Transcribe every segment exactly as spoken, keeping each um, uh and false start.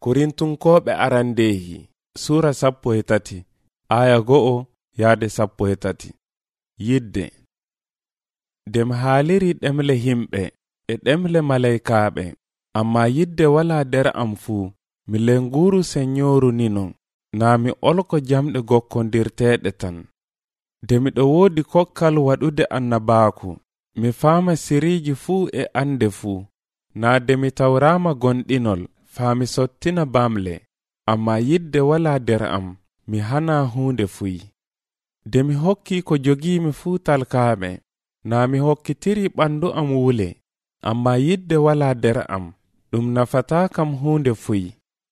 Korintunkoɓe arandehi sura sappo e tati aya go'o yaade sappo e tati. Yidde dem haaliri ɗemle himɓe e ɗemle malaykaaɓe, amma yidde wala der am fuu. Mi lenguru senyoru ninon, naa mi olko jamɗe gokkondirteeɗe tan. De miɗo woodi kokkal waɗude annabaaku, mi faama siriiji fuu e ande fuu. Naa de mi tawraama gonɗinol, faami sottina bamle, amma yidde wala der am, mi hana huunde fuyi. De mi hokki ko jogiimi fuu talkaaɓe, naa mi hokkitiri ɓandu am wule, amma yidde wala der am, ɗum nafataa kam huunde fuyi.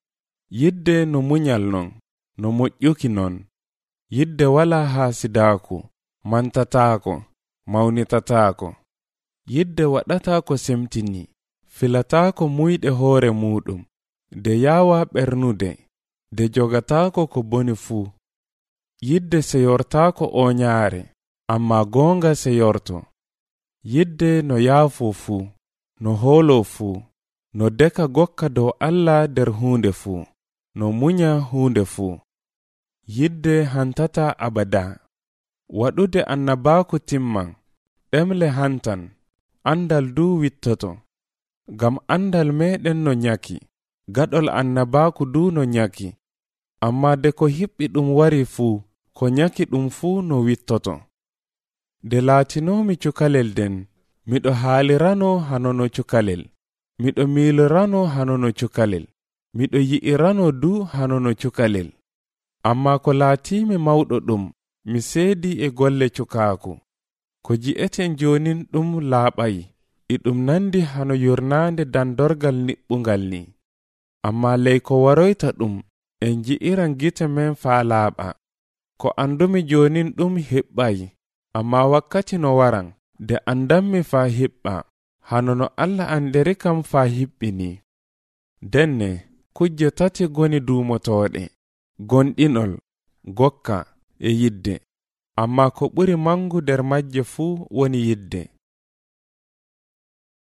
Yidde no munyal non, no moƴƴuki non. Yidde wala haasidaaku, mantataako, mawnitataako. Yidde waɗataako semtini, filataako muyɗe hoore muɗum, de yaawa ɓernude, de jogataako ko boni fuu. Yidde seyortaako oñaare, amma goonga seyorto. Yidde no yaafo fuu, no hoolo fuu, no deka gokka dow Allah der huunde fuu, no munya huunde fuu. Yidde hantata abada. Waɗude annabaaku timman, ɗemle hantan, andal du wittoto. Gam andal meɗen no nyaki, gaɗol annabaaku du no nyaki, amma de ko hiɓɓi ɗum wari fuu, ko nyaki ɗum fuu no wittoto. De laatinomi cukalel den, miɗo haalirano hanono cukalel, miɗo miilorano hanono cukalel, miɗo yi'irano du hanono cukalel. Amma ko laatimi mawɗo ɗum, mi seedi e golle cukaaku. Ko ji'eten jonin ɗum laaɓay, e ɗum nandi hano yurnande dandorgal niɓɓungal ni. Amma ley ko waroyta ɗum, en ji'iran gite men faa laaɓa. Ko andumi jonin ɗum hiɓɓay, amma wakkati no waran, de andanmi faa hiɓɓa, hano no Allah anderi kam faa hiɓɓini. Denne, kujje tati goni duumotooɗe, gonɗinol, gokka e yidde, amma ko ɓuri mangu der majje fuu woni yidde.